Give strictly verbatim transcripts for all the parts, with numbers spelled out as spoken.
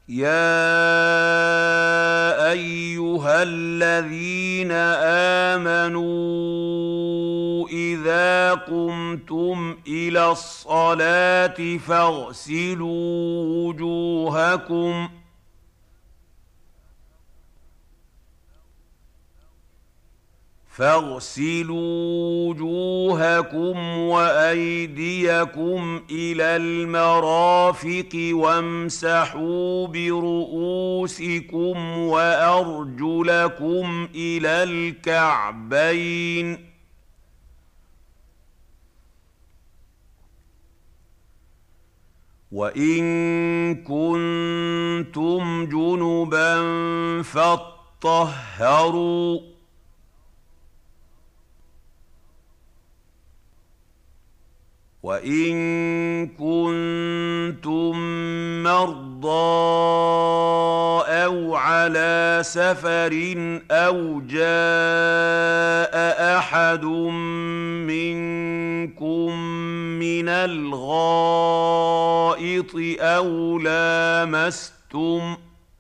يَا أَيُّهَا الَّذِينَ آمَنُوا إِذَا قُمْتُمْ إِلَى الصَّلَاةِ فاغسلوا وُجُوهَكُمْ فاغسلوا وجوهكم وأيديكم إلى المرافق وامسحوا برؤوسكم وأرجلكم إلى الكعبين وإن كنتم جنبا فاطهروا وَإِن كُنتُم مَّرْضَىٰ أَوْ عَلَىٰ سَفَرٍ أَوْ جَاءَ أَحَدٌ مِّنكُم مِّنَ الْغَائِطِ أَوْ لَامَسْتُمُ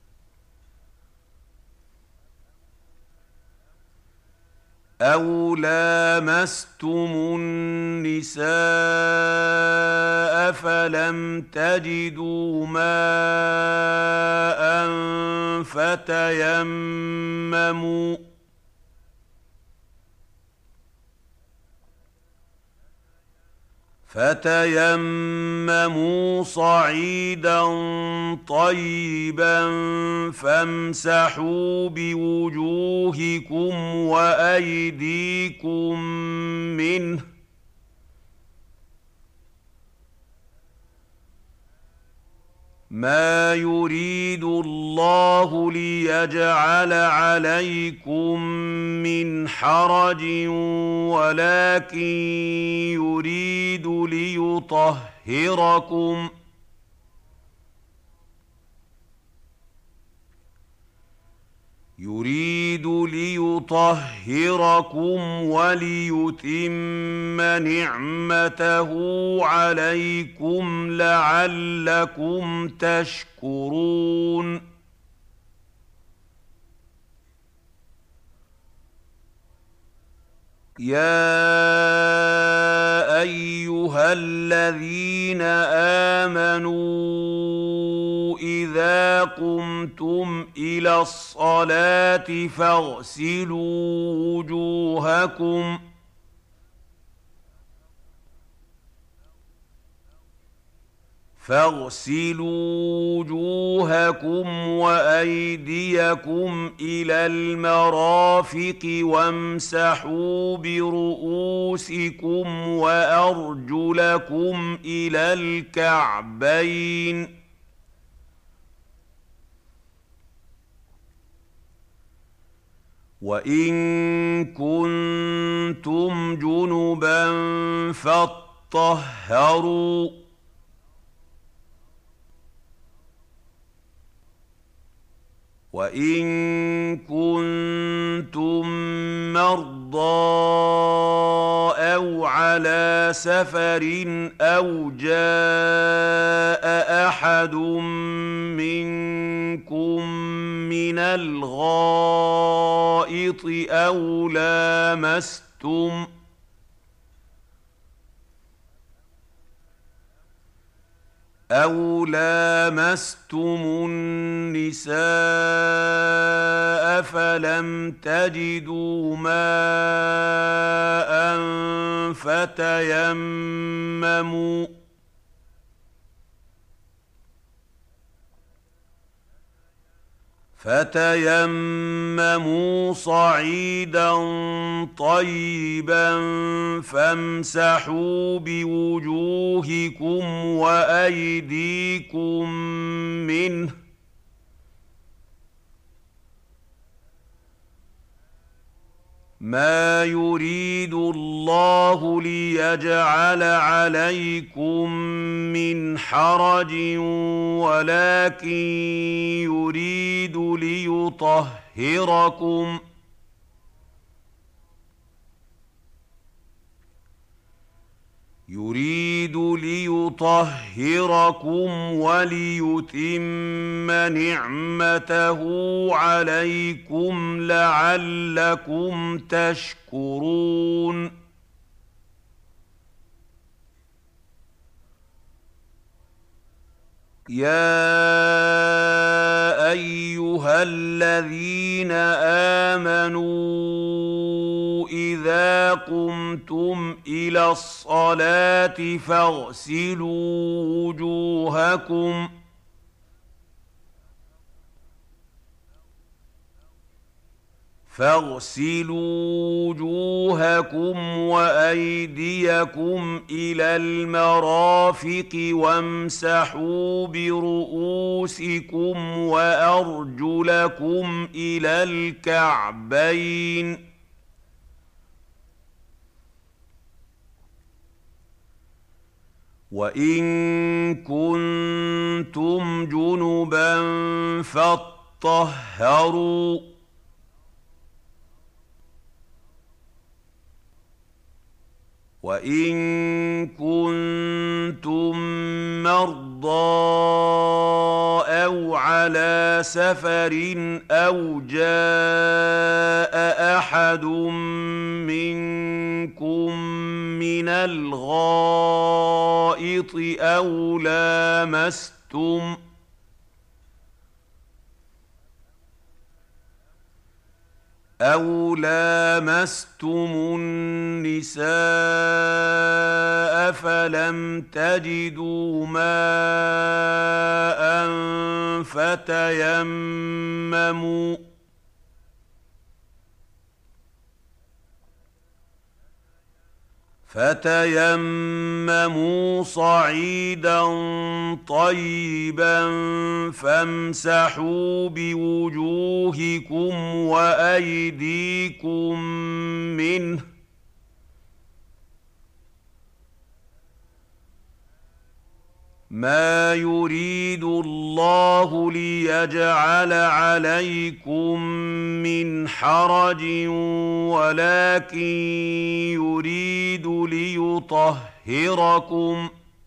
أَوْ لَامَسْتُمُ النِّسَاءَ فَلَمْ تَجِدُوا مَاءً فتيمموا فتيمموا صعيدا طيبا فامسحوا بوجوهكم وأيديكم منه ما يريد الله ليجعل عليكم من حرج ولكن يريد ليطهركم يريد ليطهركم وليتم نعمته عليكم لعلكم تشكرون يَا أَيُّهَا الَّذِينَ آمَنُوا إِذَا قُمْتُمْ إِلَى الصَّلَاةِ فاغسلوا وُجُوهَكُمْ فاغسلوا وجوهكم وأيديكم إلى المرافق وامسحوا برؤوسكم وأرجلكم إلى الكعبين وإن كنتم جنبا فاطهروا وَإِن كُنتُم مَّرْضَىٰ أَوْ عَلَىٰ سَفَرٍ أَوْ جَاءَ أَحَدٌ مِّنكُم مِّنَ الْغَائِطِ أَوْ لَامَسْتُمُ أَوْ لَامَسْتُمُ النِّسَاءَ فَلَمْ تَجِدُوا مَاءً فتيمموا فتيمموا صعيدا طيبا فامسحوا بوجوهكم وأيديكم منه ما يريد الله ليجعل عليكم من حرج ولكن يريد ليطهركم يريد ليطهركم وليتم نعمته عليكم لعلكم تشكرون. يا ايها الذين امنوا اذا قمتم الى الصلاه فاغسلوا وجوهكم فاغسلوا وجوهكم وأيديكم إلى المرافق وامسحوا برؤوسكم وأرجلكم إلى الكعبين. وإن كنتم جنبا فاطهروا وإن كنتم مرضى أو على سفر أو جاء أحد منكم من الغائط أو لامستم أَوْ لَامَسْتُمُ النِّسَاءَ فَلَمْ تَجِدُوا مَاءً فَتَيَمَّمُوا فتيمموا صعيدا طيبا فامسحوا بوجوهكم وأيديكم منه ما يريد الله ليجعل عليكم من حرج ولكن يريد ليطهركم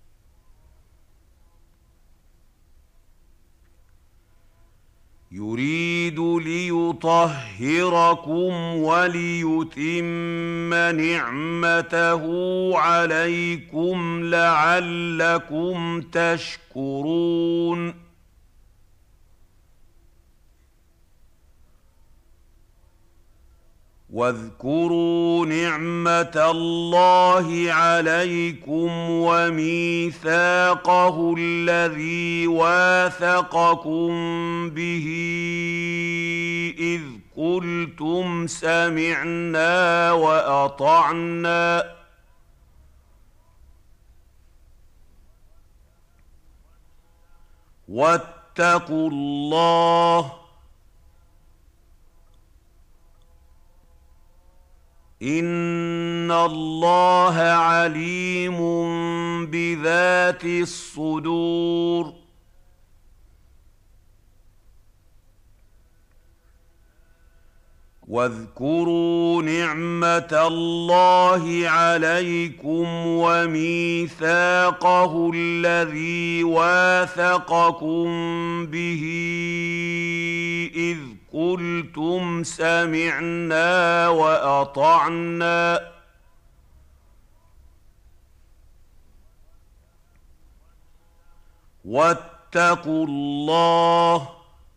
يريد ليطهركم وليتم نعمته عليكم لعلكم تشكرون. واذكروا نعمة الله عليكم وميثاقه الذي واثقكم به إذ قلتم سمعنا وأطعنا واتقوا الله إن الله عليم بذات الصدور. واذكروا نعمة الله عليكم وميثاقه الذي واثقكم به إذ قلتم سمعنا وأطعنا واتقوا الله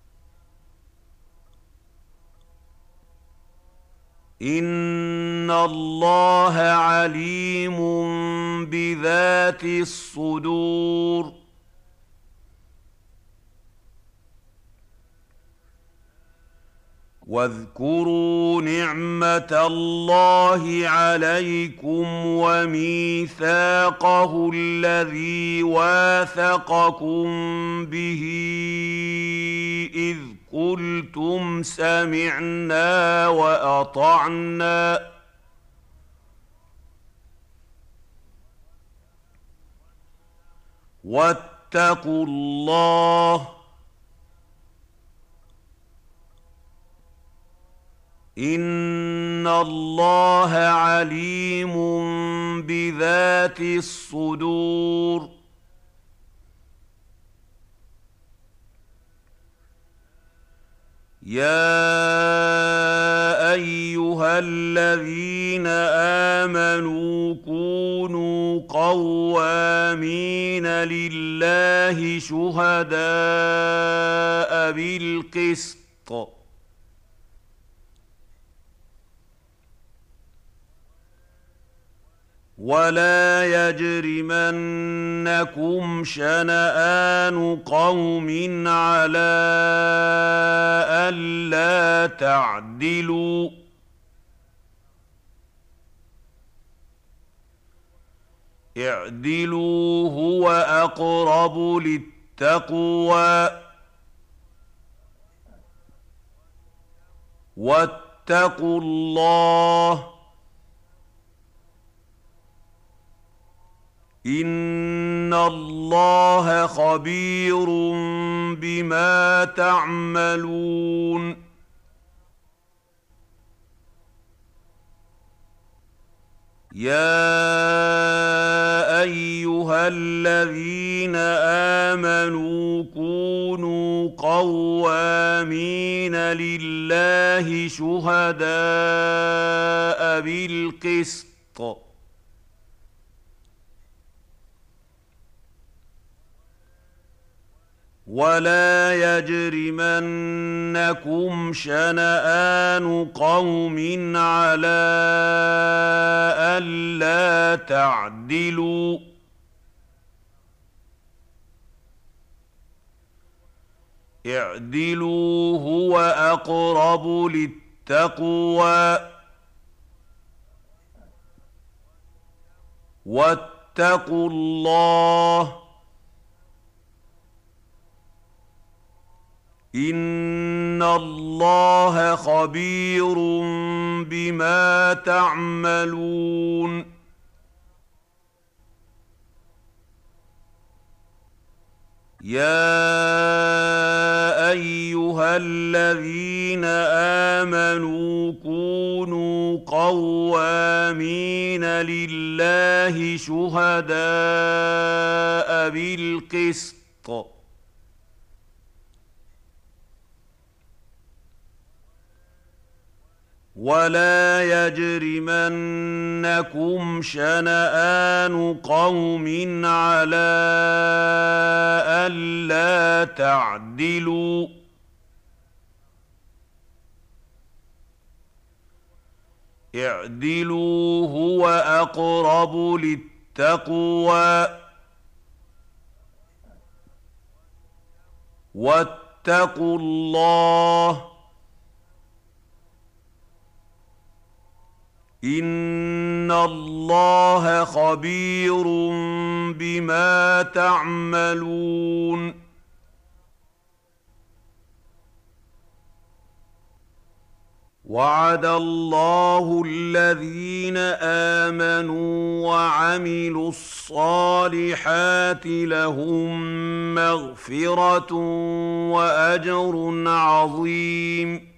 إن الله عليم بذات الصدور. واذكروا نعمة الله عليكم وميثاقه الذي واثقكم به إذ قلتم سمعنا وأطعنا واتقوا الله إن الله عليم بذات الصدور يا أيها الذين آمنوا كونوا قوامين لله شهداء بالقسط ولا يجرمنكم شنآن قوم على ألا تعدلوا اعدلوا هو أقرب للتقوى واتقوا الله إن الله خبير بما تعملون يا أيها الذين آمنوا كونوا قوامين لله شهداء بالقسط ولا يجرمنكم شنآن قوم على ألا تعدلوا اعدلوا هو أقرب للتقوى واتقوا الله إن الله خبير بما تعملون يا أيها الذين آمنوا كونوا قوامين لله شهداء بالقسط ولا يجرمنكم شنآن قوم على ألا تعدلوا اعدلوا هو أقرب للتقوى واتقوا الله إن الله خبير بما تعملون وعد الله الذين آمنوا وعملوا الصالحات لهم مغفرة وأجر عظيم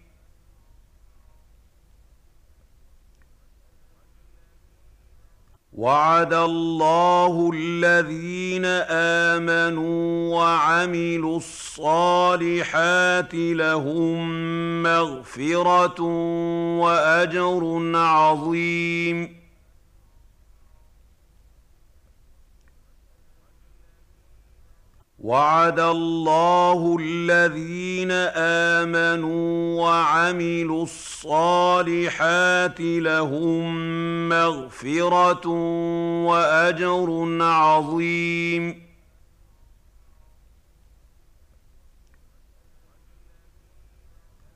وعد الله الذين آمنوا وعملوا الصالحات لهم مغفرة وأجر عظيم وعد الله الذين آمنوا وعملوا الصالحات لهم مغفرة وأجر عظيم